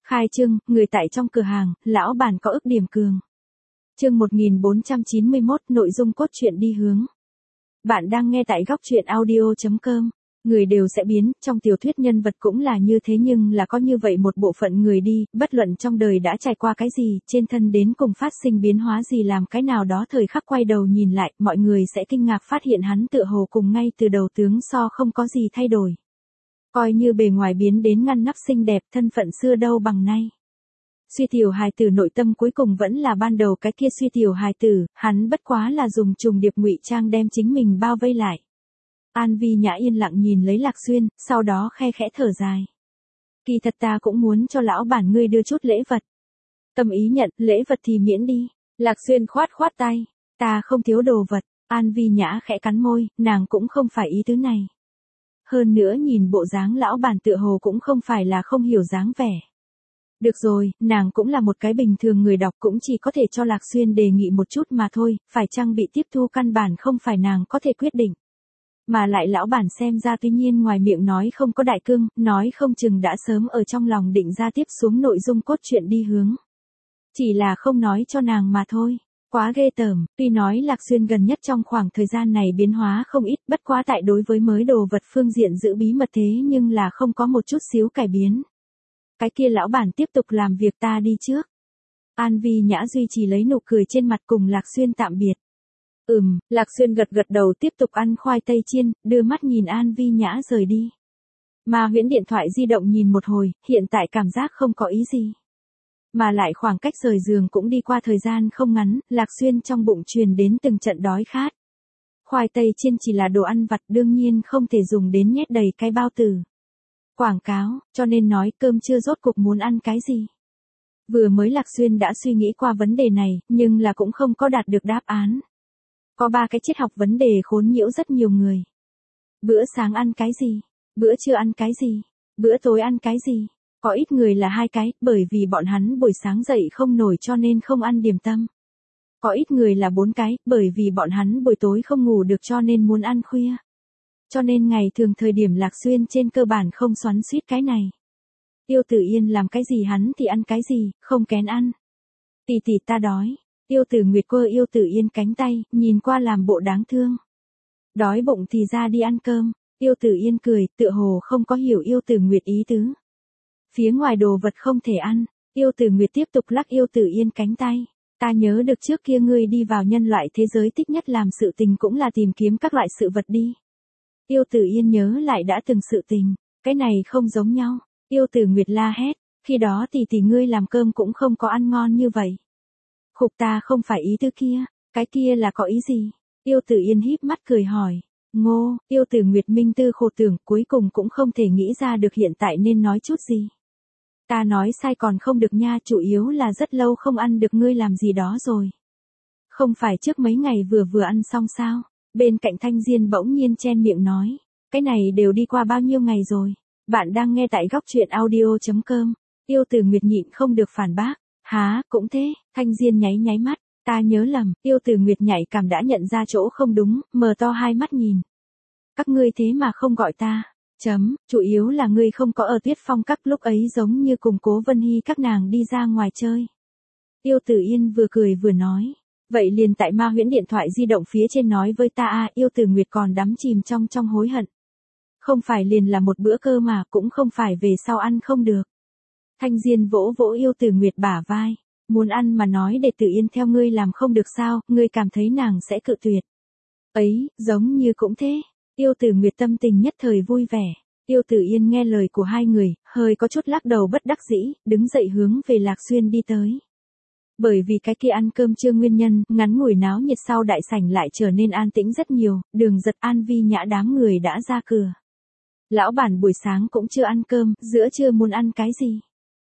Khai trương, người tại trong cửa hàng, lão bản có ức điểm cường. Chương 1491, nội dung cốt truyện đi hướng. Bạn đang nghe tại góc truyện audio.com. Người đều sẽ biến, trong tiểu thuyết nhân vật cũng là như thế, nhưng là có như vậy một bộ phận người đi, bất luận trong đời đã trải qua cái gì, trên thân đến cùng phát sinh biến hóa gì, làm cái nào đó thời khắc quay đầu nhìn lại, mọi người sẽ kinh ngạc phát hiện hắn tựa hồ cùng ngay từ đầu tướng so không có gì thay đổi. Coi như bề ngoài biến đến ngăn nắp xinh đẹp, thân phận xưa đâu bằng nay. Suy tiểu hài tử nội tâm cuối cùng vẫn là ban đầu cái kia suy tiểu hài tử, hắn bất quá là dùng trùng điệp ngụy trang đem chính mình bao vây lại. An Vi Nhã yên lặng nhìn lấy Lạc Xuyên, sau đó khe khẽ thở dài. Kỳ thật ta cũng muốn cho lão bản ngươi đưa chút lễ vật. Tâm ý nhận, lễ vật thì miễn đi. Lạc Xuyên khoát khoát tay. Ta không thiếu đồ vật. An Vi Nhã khẽ cắn môi, nàng cũng không phải ý tứ này. Hơn nữa nhìn bộ dáng lão bản tựa hồ cũng không phải là không hiểu dáng vẻ. Được rồi, nàng cũng là một cái bình thường người đọc, cũng chỉ có thể cho Lạc Xuyên đề nghị một chút mà thôi, phải chăng bị tiếp thu căn bản không phải nàng có thể quyết định. Mà lại lão bản xem ra tuy nhiên ngoài miệng nói không có đại cương, nói không chừng đã sớm ở trong lòng định ra tiếp xuống nội dung cốt truyện đi hướng. Chỉ là không nói cho nàng mà thôi. Quá ghê tởm, tuy nói Lạc Xuyên gần nhất trong khoảng thời gian này biến hóa không ít, bất quá tại đối với mới đồ vật phương diện giữ bí mật, thế nhưng là không có một chút xíu cải biến. Cái kia lão bản tiếp tục làm việc, ta đi trước. An Vi Nhã duy trì lấy nụ cười trên mặt cùng Lạc Xuyên tạm biệt. Lạc Xuyên gật gật đầu tiếp tục ăn khoai tây chiên, đưa mắt nhìn An Vi Nhã rời đi. Mà Huyễn điện thoại di động nhìn một hồi, hiện tại cảm giác không có ý gì. Mà lại khoảng cách rời giường cũng đi qua thời gian không ngắn, Lạc Xuyên trong bụng truyền đến từng trận đói khát. Khoai tây chiên chỉ là đồ ăn vặt, đương nhiên không thể dùng đến nhét đầy cái bao tử. Quảng cáo, cho nên nói cơm trưa rốt cuộc muốn ăn cái gì. Vừa mới Lạc Xuyên đã suy nghĩ qua vấn đề này, nhưng là cũng không có đạt được đáp án. Có 3 cái triết học vấn đề khốn nhiễu rất nhiều người. Bữa sáng ăn cái gì? Bữa trưa ăn cái gì? Bữa tối ăn cái gì? Có ít người là 2 cái, bởi vì bọn hắn buổi sáng dậy không nổi cho nên không ăn điểm tâm. Có ít người là 4 cái, bởi vì bọn hắn buổi tối không ngủ được cho nên muốn ăn khuya. Cho nên ngày thường thời điểm Lạc Xuyên trên cơ bản không xoắn xuýt cái này. Tiêu Tử Yên làm cái gì hắn thì ăn cái gì, không kén ăn. Tỷ tỷ ta đói. Tiêu Tử Nguyệt quơ Tiêu Tử Yên cánh tay, nhìn qua làm bộ đáng thương. Đói bụng thì ra đi ăn cơm. Tiêu Tử Yên cười, tựa hồ không có hiểu Tiêu Tử Nguyệt ý tứ. Phía ngoài đồ vật không thể ăn. Tiêu Tử Nguyệt tiếp tục lắc Tiêu Tử Yên cánh tay. Ta nhớ được trước kia ngươi đi vào nhân loại thế giới thích nhất làm sự tình cũng là tìm kiếm các loại sự vật đi. Tiêu Tử Yên nhớ lại đã từng sự tình, cái này không giống nhau. Tiêu Tử Nguyệt la hét, khi đó tỷ ngươi làm cơm cũng không có ăn ngon như vậy. Khục, ta không phải ý tứ kia, cái kia là có ý gì? Tiêu Tử Yên híp mắt cười hỏi. Ngô, Tiêu Tử Nguyệt minh tư khổ tưởng, cuối cùng cũng không thể nghĩ ra được hiện tại nên nói chút gì. Ta nói sai còn không được nha, chủ yếu là rất lâu không ăn được ngươi làm gì đó rồi. Không phải trước mấy ngày vừa ăn xong sao? Bên cạnh Thanh Diên bỗng nhiên chen miệng nói. Cái này đều đi qua bao nhiêu ngày rồi? Bạn đang nghe tại góc truyện audio.com. Tiêu Tử Nguyệt nhịn không được phản bác. Há, cũng thế. Thanh Diên nháy mắt. Ta nhớ lầm. Tiêu Tử Nguyệt nhạy cảm đã nhận ra chỗ không đúng, mở to hai mắt nhìn. Các ngươi thế mà không gọi ta. Chủ yếu là ngươi không có ở Tuyết Phong các, lúc ấy giống như cùng Cố Vân Hy các nàng đi ra ngoài chơi. Tiêu Tử Yên vừa cười vừa nói. Vậy liền tại Ma Huyễn điện thoại di động phía trên nói với ta a. Tiêu Tử Nguyệt còn đắm chìm trong hối hận. Không phải liền là một bữa cơ mà, cũng không phải về sau ăn không được. Thanh Diên vỗ vỗ Tiêu Tử Nguyệt bả vai. Muốn ăn mà nói để Tử Yên theo ngươi làm không được sao, ngươi cảm thấy nàng sẽ cự tuyệt. Ấy, giống như cũng thế. Tiêu Tử Nguyệt tâm tình nhất thời vui vẻ. Tiêu Tử Yên nghe lời của hai người, hơi có chút lắc đầu bất đắc dĩ, đứng dậy hướng về Lạc Xuyên đi tới. Bởi vì cái kia ăn cơm trưa nguyên nhân, ngắn ngủi náo nhiệt sau đại sảnh lại trở nên an tĩnh rất nhiều, Đường Giật, An Vi Nhã đám người đã ra cửa. Lão bản buổi sáng cũng chưa ăn cơm, giữa trưa muốn ăn cái gì?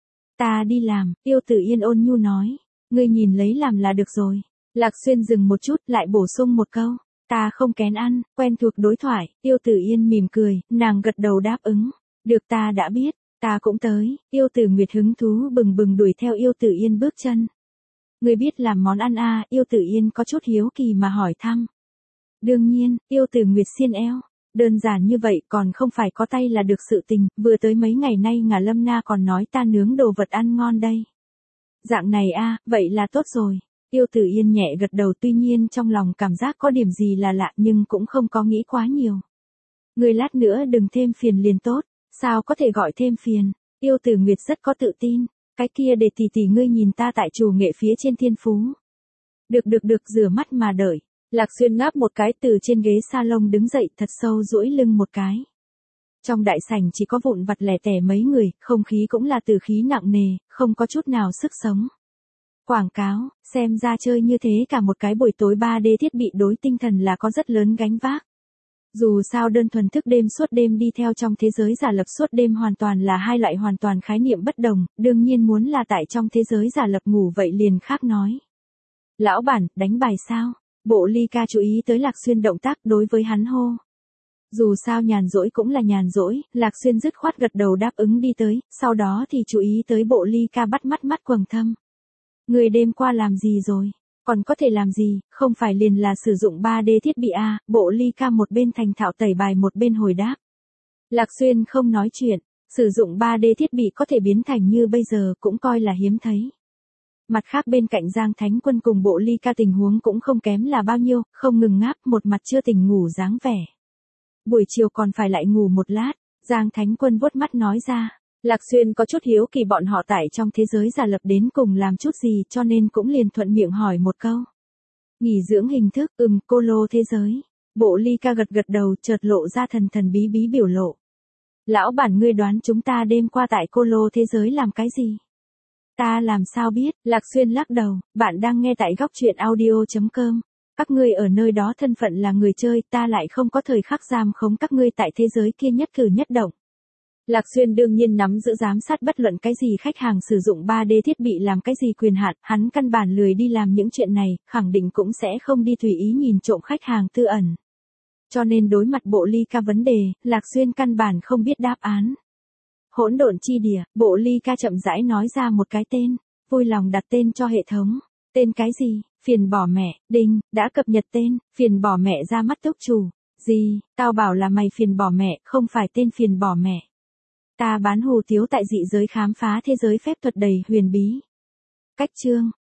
Ta đi làm, Tiêu Tử Yên ôn nhu nói. Ngươi nhìn lấy làm là được rồi. Lạc Xuyên dừng một chút lại bổ sung một câu. Ta không kén ăn, quen thuộc đối thoại. Tiêu Tử Yên mỉm cười, nàng gật đầu đáp ứng. Được, ta đã biết, ta cũng tới. Tiêu Tử Nguyệt hứng thú bừng bừng đuổi theo Tiêu Tử Yên bước chân. Ngươi biết làm món ăn à? Tiêu Tử Yên có chút hiếu kỳ mà hỏi thăm. Đương nhiên, Tiêu Tử Nguyệt xiên eo. Đơn giản như vậy còn không phải có tay là được sự tình, vừa tới mấy ngày nay Ngà Lâm Na còn nói ta nướng đồ vật ăn ngon đây. Dạng này a, vậy là tốt rồi. Tiêu Tử Yên nhẹ gật đầu, tuy nhiên trong lòng cảm giác có điểm gì là lạ nhưng cũng không có nghĩ quá nhiều. Người lát nữa đừng thêm phiền liền tốt, sao có thể gọi thêm phiền. Tiêu Tử Nguyệt rất có tự tin, cái kia để tỷ tỷ ngươi nhìn ta tại chủ nghệ phía trên thiên phú. Được, rửa mắt mà đợi. Lạc Xuyên ngáp một cái từ trên ghế salon đứng dậy thật sâu duỗi lưng một cái. Trong đại sảnh chỉ có vụn vặt lẻ tẻ mấy người, không khí cũng là từ khí nặng nề, không có chút nào sức sống. Quảng cáo, xem ra chơi như thế cả một cái buổi tối 3D thiết bị đối tinh thần là có rất lớn gánh vác. Dù sao đơn thuần thức đêm suốt đêm đi theo trong thế giới giả lập suốt đêm hoàn toàn là hai loại hoàn toàn khái niệm bất đồng, đương nhiên muốn là tại trong thế giới giả lập ngủ vậy liền khác nói. Lão bản, đánh bài sao? Bộ Ly Ca chú ý tới Lạc Xuyên động tác đối với hắn hô. Dù sao nhàn rỗi cũng là nhàn rỗi, Lạc Xuyên dứt khoát gật đầu đáp ứng đi tới, sau đó thì chú ý tới Bộ Ly Ca bắt mắt quầng thâm. Người đêm qua làm gì rồi? Còn có thể làm gì, không phải liền là sử dụng 3D thiết bị à, Bộ Ly Ca một bên thành thạo tẩy bài một bên hồi đáp. Lạc Xuyên không nói chuyện, sử dụng 3D thiết bị có thể biến thành như bây giờ cũng coi là hiếm thấy. Mặt khác bên cạnh Giang Thánh Quân cùng Bộ Ly Ca tình huống cũng không kém là bao nhiêu, không ngừng ngáp một mặt chưa tỉnh ngủ dáng vẻ. Buổi chiều còn phải lại ngủ một lát, Giang Thánh Quân vuốt mắt nói ra. Lạc Xuyên có chút hiếu kỳ bọn họ tại trong thế giới giả lập đến cùng làm chút gì cho nên cũng liền thuận miệng hỏi một câu. Nghỉ dưỡng hình thức, cô lô thế giới. Bộ Ly Ca gật đầu chợt lộ ra thần bí biểu lộ. Lão bản ngươi đoán chúng ta đêm qua tại cô lô thế giới làm cái gì? Ta làm sao biết, Lạc Xuyên lắc đầu, bạn đang nghe tại góc truyện audio.com. Các ngươi ở nơi đó thân phận là người chơi, ta lại không có thời khắc giam khống các ngươi tại thế giới kia nhất cử nhất động. Lạc Xuyên đương nhiên nắm giữ giám sát bất luận cái gì khách hàng sử dụng 3D thiết bị làm cái gì quyền hạn, hắn căn bản lười đi làm những chuyện này, khẳng định cũng sẽ không đi tùy ý nhìn trộm khách hàng tư ẩn. Cho nên đối mặt Bộ Ly Ca vấn đề, Lạc Xuyên căn bản không biết đáp án. Hỗn độn chi địa, Bộ Ly Ca chậm rãi nói ra một cái tên, vui lòng đặt tên cho hệ thống. Tên cái gì? Phiền bỏ mẹ, đinh, đã cập nhật tên, phiền bỏ mẹ ra mắt túc chủ. Gì, tao bảo là mày phiền bỏ mẹ, không phải tên phiền bỏ mẹ. Ta bán hủ tiếu tại dị giới khám phá thế giới phép thuật đầy huyền bí. Cách chương.